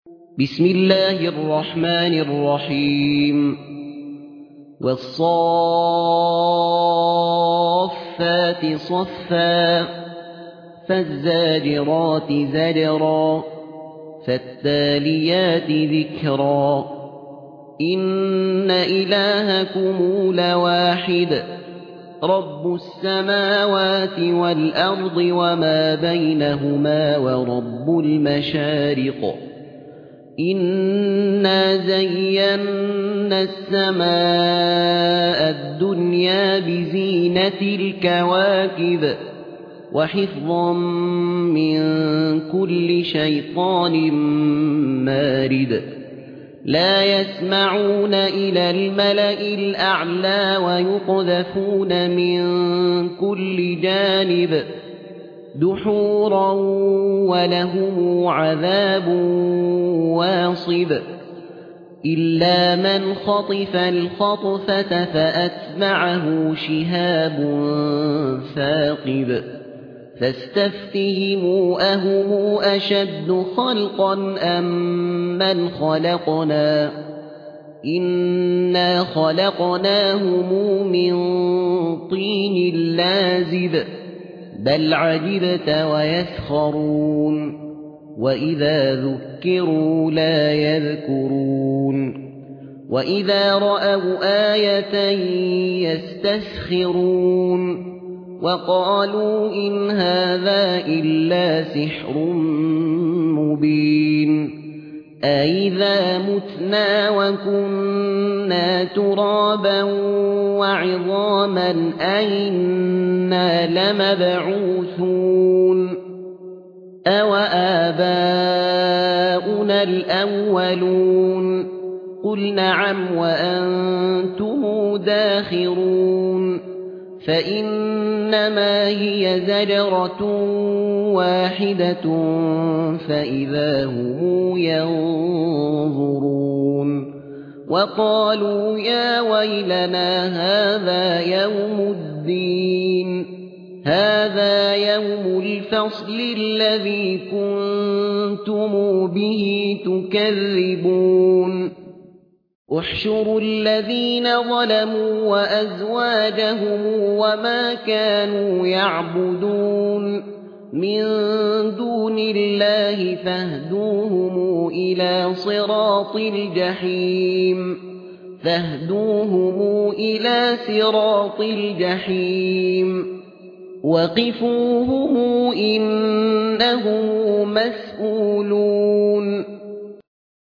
بسم الله الرحمن الرحيم والصافات صفا فالزاجرات زجرا فالتاليات ذكرا إن إلهكم لواحد رب السماوات والأرض وما بينهما ورب المشارق إنا زينا السماء الدنيا بزينة الكواكب وحفظا من كل شيطان مارد لا يسمعون إلى الملأ الأعلى ويقذفون من كل جانب دحورا ولهم عذاب واصب إلا من خطف الخطفة فأتبعه شهاب ثاقب فاستفتهموا أهم أشد خلقا أم من خلقنا إنا خلقناهم من طين لازب بل عجبت ويسخرون وإذا ذكروا لا يذكرون وإذا رأوا آية يستسخرون وقالوا إن هذا إلا سحر مبين أإذا متنا وكنا ترابا وعظاما أئنا لمبعوثون أوآباؤنا الأولون قل نعم وأنتم داخرون فإنما هي زجرة واحدة فإذا هم ينظرون وقالوا يا ويلنا هذا يوم الدين هذا يوم الفصل الذي كنتم به تكذبون احشروا الذين ظلموا وأزواجهم وما كانوا يعبدون من دون الله فاهدوهم إلى صراط الجحيم وقفوهم إنهم مسؤولون